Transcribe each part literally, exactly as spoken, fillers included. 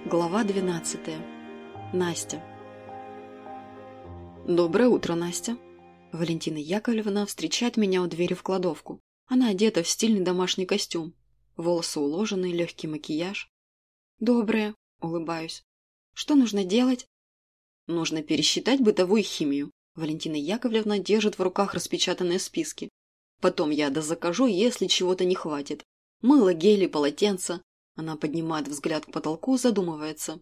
Глава двенадцатая. Настя. Доброе утро, Настя. Валентина Яковлевна встречает меня у двери в кладовку. Она одета в стильный домашний костюм. Волосы уложены, легкий макияж. Доброе, улыбаюсь. Что нужно делать? Нужно пересчитать бытовую химию. Валентина Яковлевна держит в руках распечатанные списки. Потом я дозакажу, если чего-то не хватит. Мыло, гели, полотенца. Она поднимает взгляд к потолку, задумывается.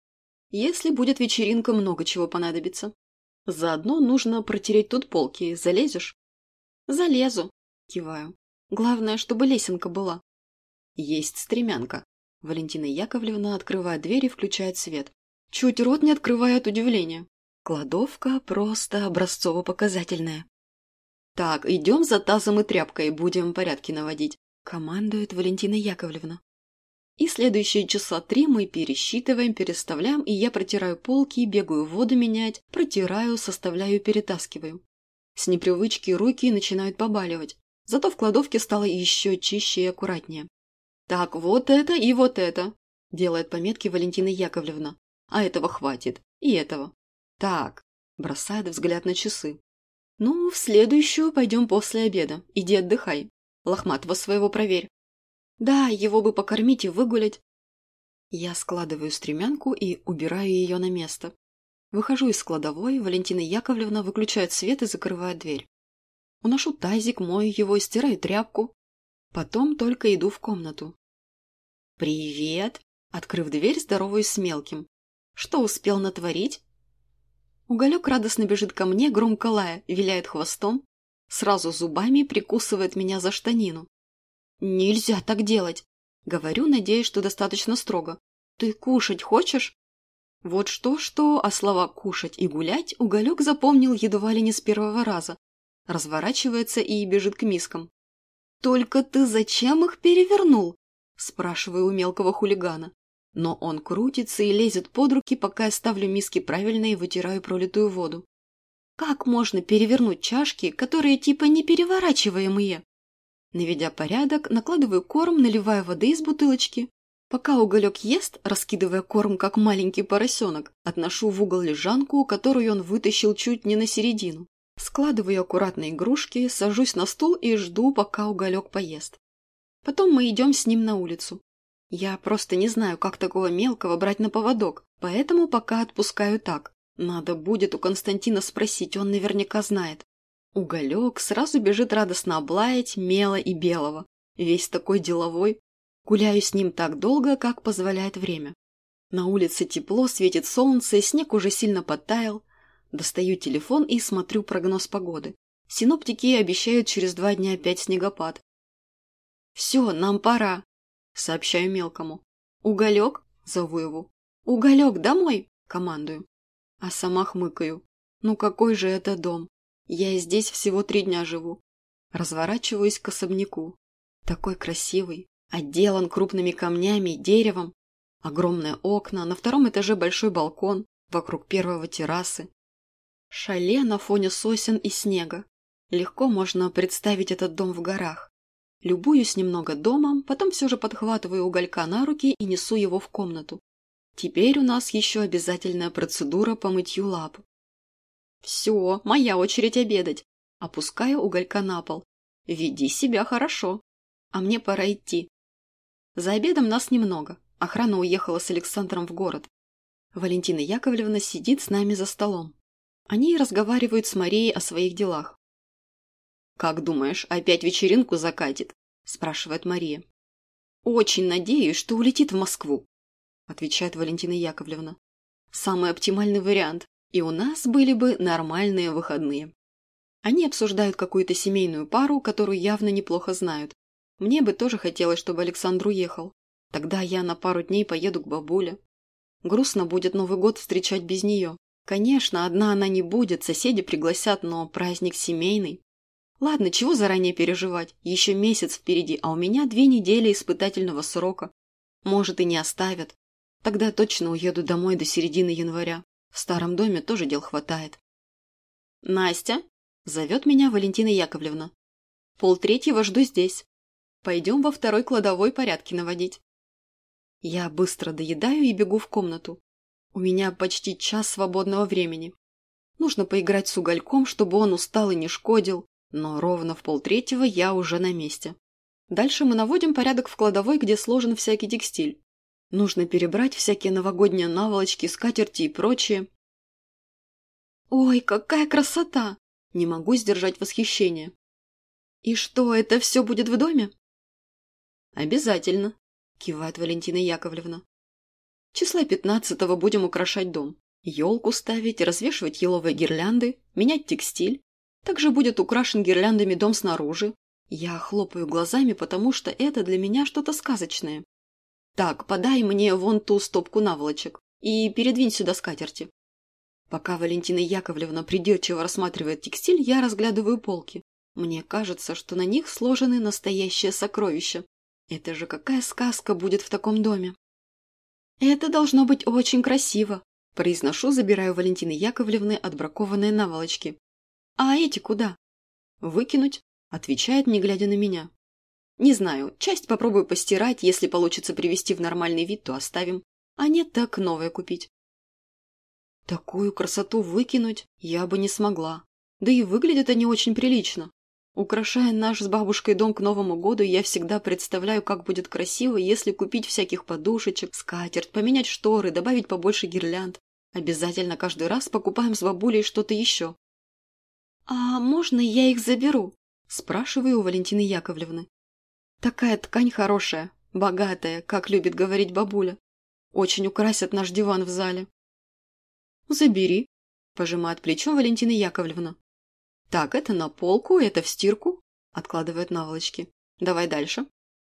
Если будет вечеринка, много чего понадобится. Заодно нужно протереть тут полки. Залезешь? Залезу. Киваю. Главное, чтобы лесенка была. Есть стремянка. Валентина Яковлевна открывает дверь и включает свет. Чуть рот не открывая от удивления. Кладовка просто образцово-показательная. Так, идем за тазом и тряпкой, будем порядки наводить. Командует Валентина Яковлевна. И следующие часа три мы пересчитываем, переставляем, и я протираю полки, бегаю воду менять, протираю, составляю и перетаскиваю. С непривычки руки начинают побаливать, зато в кладовке стало еще чище и аккуратнее. Так, вот это и вот это, делает пометки Валентина Яковлевна. А этого хватит, и этого. Так, бросает взгляд на часы. Ну, в следующую пойдем после обеда, иди отдыхай. Лохматого своего проверь. Да, его бы покормить и выгулять. Я складываю стремянку и убираю ее на место. Выхожу из кладовой, Валентина Яковлевна выключает свет и закрывает дверь. Уношу тазик, мою его и стираю тряпку. Потом только иду в комнату. «Привет!» Открыв дверь, здороваюсь с мелким. «Что успел натворить?» Уголек радостно бежит ко мне, громко лая, виляет хвостом, сразу зубами прикусывает меня за штанину. «Нельзя так делать!» Говорю, надеясь, что достаточно строго. «Ты кушать хочешь?» Вот что-что, а слова «кушать» и «гулять» Уголек запомнил едва ли не с первого раза. Разворачивается и бежит к мискам. «Только ты зачем их перевернул?» Спрашиваю у мелкого хулигана. Но он крутится и лезет под руки, пока я ставлю миски правильно и вытираю пролитую воду. Как можно перевернуть чашки, которые типа непереворачиваемые? Наведя порядок, накладываю корм, наливаю воды из бутылочки. Пока Уголек ест, раскидывая корм, как маленький поросенок, отношу в угол лежанку, которую он вытащил чуть не на середину. Складываю аккуратно игрушки, сажусь на стул и жду, пока Уголек поест. Потом мы идем с ним на улицу. Я просто не знаю, как такого мелкого брать на поводок, поэтому пока отпускаю так. Надо будет у Константина спросить, он наверняка знает. Уголек сразу бежит радостно облаять Мела и Белого. Весь такой деловой. Гуляю с ним так долго, как позволяет время. На улице тепло, светит солнце, снег уже сильно подтаял. Достаю телефон и смотрю прогноз погоды. Синоптики обещают через два дня опять снегопад. «Все, нам пора», — сообщаю мелкому. «Уголек?» — зову его. «Уголек, домой!» — командую. А сама хмыкаю. «Ну какой же это дом? Я здесь всего три дня живу». Разворачиваюсь к особняку. Такой красивый, отделан крупными камнями, деревом. Огромные окна, на втором этаже большой балкон, вокруг первого террасы. Шале на фоне сосен и снега. Легко можно представить этот дом в горах. Любуюсь немного домом, потом все же подхватываю Уголька на руки и несу его в комнату. Теперь у нас еще обязательная процедура по мытью лап. «Все, моя очередь обедать». Опускаю Уголька на пол. «Веди себя хорошо. А мне пора идти». За обедом нас немного. Охрана уехала с Александром в город. Валентина Яковлевна сидит с нами за столом. Они разговаривают с Марией о своих делах. «Как думаешь, опять вечеринку закатит?» – спрашивает Мария. «Очень надеюсь, что улетит в Москву», – отвечает Валентина Яковлевна. «Самый оптимальный вариант. И у нас были бы нормальные выходные». Они обсуждают какую-то семейную пару, которую явно неплохо знают. Мне бы тоже хотелось, чтобы Александр уехал. Тогда я на пару дней поеду к бабуле. Грустно будет Новый год встречать без нее. Конечно, одна она не будет, соседи пригласят, но праздник семейный. Ладно, чего заранее переживать? Еще месяц впереди, а у меня две недели испытательного срока. Может, и не оставят. Тогда точно уеду домой до середины января. В старом доме тоже дел хватает. «Настя!» – зовет меня Валентина Яковлевна. «Полтретьего жду здесь. Пойдем во второй кладовой порядки наводить». Я быстро доедаю и бегу в комнату. У меня почти час свободного времени. Нужно поиграть с угольком, чтобы он устал и не шкодил, но ровно в полтретьего я уже на месте. Дальше мы наводим порядок в кладовой, где сложен всякий текстиль. Нужно перебрать всякие новогодние наволочки, скатерти и прочее. Ой, какая красота! Не могу сдержать восхищение. И что, это все будет в доме? Обязательно, кивает Валентина Яковлевна. Числа пятнадцатого будем украшать дом. Елку ставить, развешивать еловые гирлянды, менять текстиль. Также будет украшен гирляндами дом снаружи. Я хлопаю глазами, потому что это для меня что-то сказочное. Так, подай мне вон ту стопку наволочек и передвинь сюда скатерти. Пока Валентина Яковлевна придирчиво рассматривает текстиль, я разглядываю полки. Мне кажется, что на них сложены настоящие сокровища. Это же какая сказка будет в таком доме? Это должно быть очень красиво, произношу, забираю у Валентины Яковлевны отбракованные наволочки. А эти куда? Выкинуть, отвечает, не глядя на меня. Не знаю, часть попробую постирать, если получится привести в нормальный вид, то оставим, а нет, так новое купить. Такую красоту выкинуть я бы не смогла, да и выглядят они очень прилично. Украшая наш с бабушкой дом к Новому году, я всегда представляю, как будет красиво, если купить всяких подушечек, скатерть, поменять шторы, добавить побольше гирлянд. Обязательно каждый раз покупаем с бабулей что-то еще. «А можно я их заберу?» – спрашиваю у Валентины Яковлевны. «Такая ткань хорошая, богатая, как любит говорить бабуля. Очень украсят наш диван в зале». «Забери», – пожимает плечом Валентина Яковлевна. «Так, это на полку, это в стирку», – откладывает наволочки. «Давай дальше».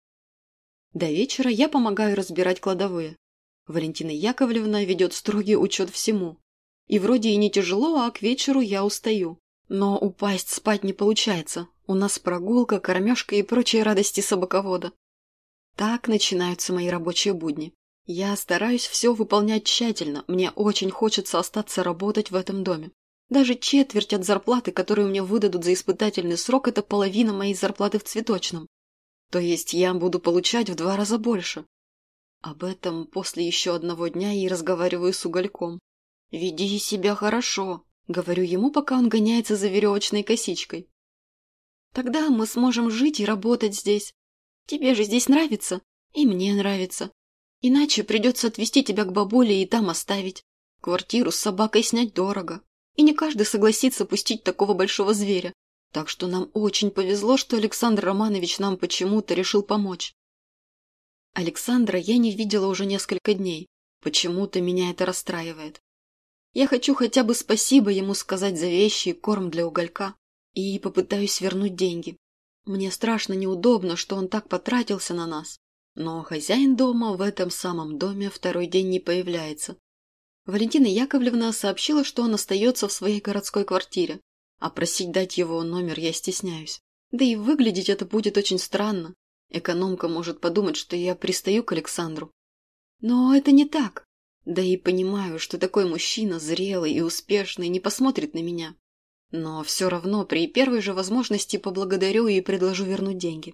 До вечера я помогаю разбирать кладовые. Валентина Яковлевна ведет строгий учет всему. И вроде и не тяжело, а к вечеру я устаю. Но упасть спать не получается. У нас прогулка, кормежка и прочие радости собаковода. Так начинаются мои рабочие будни. Я стараюсь все выполнять тщательно, мне очень хочется остаться работать в этом доме. Даже четверть от зарплаты, которую мне выдадут за испытательный срок, это половина моей зарплаты в цветочном. То есть я буду получать в два раза больше. Об этом после еще одного дня и разговариваю с угольком. «Веди себя хорошо», — говорю ему, пока он гоняется за веревочной косичкой. «Тогда мы сможем жить и работать здесь. Тебе же здесь нравится, и мне нравится. Иначе придется отвезти тебя к бабуле и там оставить. Квартиру с собакой снять дорого. И не каждый согласится пустить такого большого зверя. Так что нам очень повезло, что Александр Романович нам почему-то решил помочь». Александра я не видела уже несколько дней. Почему-то меня это расстраивает. Я хочу хотя бы спасибо ему сказать за вещи и корм для уголька. И попытаюсь вернуть деньги. Мне страшно неудобно, что он так потратился на нас. Но хозяин дома в этом самом доме второй день не появляется. Валентина Яковлевна сообщила, что он остается в своей городской квартире, а просить дать его номер я стесняюсь. Да и выглядеть это будет очень странно. Экономка может подумать, что я пристаю к Александру. Но это не так. Да и понимаю, что такой мужчина, зрелый и успешный, не посмотрит на меня. Но все равно при первой же возможности поблагодарю и предложу вернуть деньги.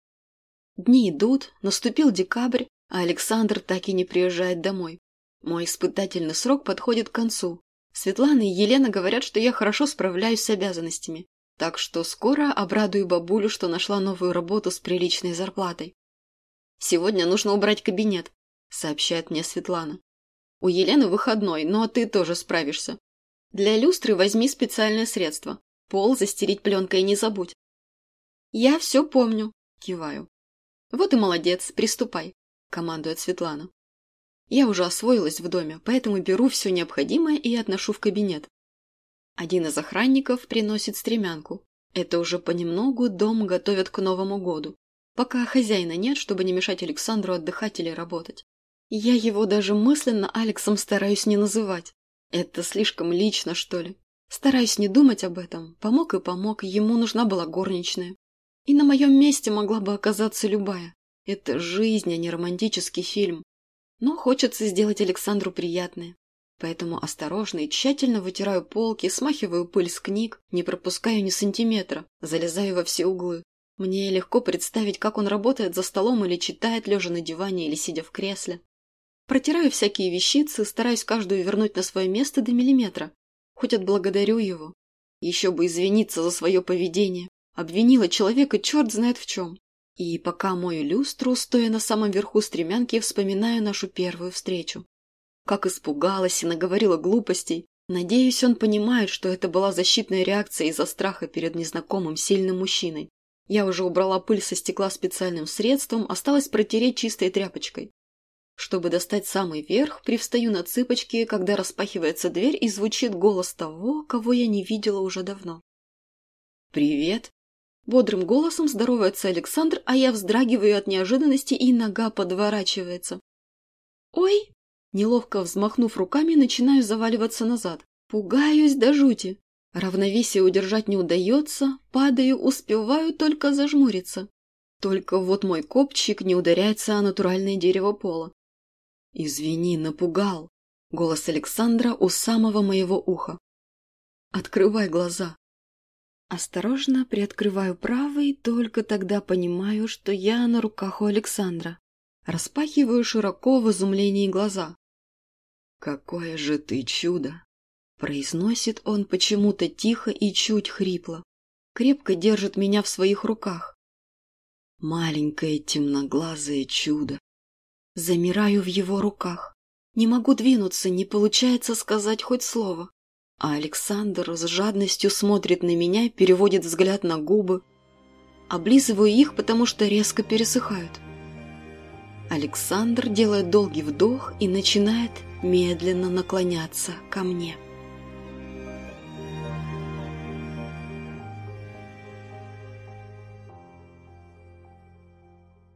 Дни идут, наступил декабрь, а Александр так и не приезжает домой. Мой испытательный срок подходит к концу. Светлана и Елена говорят, что я хорошо справляюсь с обязанностями, так что скоро обрадую бабулю, что нашла новую работу с приличной зарплатой. «Сегодня нужно убрать кабинет», — сообщает мне Светлана. «У Елены выходной, но ты тоже справишься. Для люстры возьми специальное средство. Пол застелить пленкой не забудь». «Я все помню», — киваю. «Вот и молодец, приступай», — командует Светлана. Я уже освоилась в доме, поэтому беру все необходимое и отношу в кабинет. Один из охранников приносит стремянку. Это уже понемногу дом готовят к Новому году, пока хозяина нет, чтобы не мешать Александру отдыхать или работать. Я его даже мысленно Алексом стараюсь не называть. Это слишком лично, что ли. Стараюсь не думать об этом. Помог и помог, ему нужна была горничная. И на моем месте могла бы оказаться любая. Это жизнь, а не романтический фильм. Но хочется сделать Александру приятное. Поэтому осторожно и тщательно вытираю полки, смахиваю пыль с книг, не пропускаю ни сантиметра, залезаю во все углы. Мне легко представить, как он работает за столом или читает, лежа на диване или сидя в кресле. Протираю всякие вещицы, стараюсь каждую вернуть на свое место до миллиметра. Хоть отблагодарю его. Еще бы извиниться за свое поведение. Обвинила человека черт знает в чем. И пока мою люстру, стоя на самом верху стремянки, вспоминаю нашу первую встречу. Как испугалась и наговорила глупостей. Надеюсь, он понимает, что это была защитная реакция из-за страха перед незнакомым сильным мужчиной. Я уже убрала пыль со стекла специальным средством, осталось протереть чистой тряпочкой. Чтобы достать самый верх, привстаю на цыпочки, когда распахивается дверь и звучит голос того, кого я не видела уже давно. «Привет!» Бодрым голосом здоровается Александр, а я вздрагиваю от неожиданности, и нога подворачивается. «Ой!» Неловко взмахнув руками, начинаю заваливаться назад. Пугаюсь до жути. Равновесие удержать не удается, падаю, успеваю только зажмуриться. Только вот мой копчик не ударяется о натуральное дерево пола. «Извини, напугал!» Голос Александра у самого моего уха. «Открывай глаза!» Осторожно приоткрываю правый, только тогда понимаю, что я на руках у Александра. Распахиваю широко в изумлении глаза. «Какое же ты чудо!» Произносит он почему-то тихо и чуть хрипло. Крепко держит меня в своих руках. Маленькое темноглазое чудо. Замираю в его руках. Не могу двинуться, не получается сказать хоть слово. А Александр с жадностью смотрит на меня, переводит взгляд на губы. Облизываю их, потому что резко пересыхают. Александр делает долгий вдох и начинает медленно наклоняться ко мне.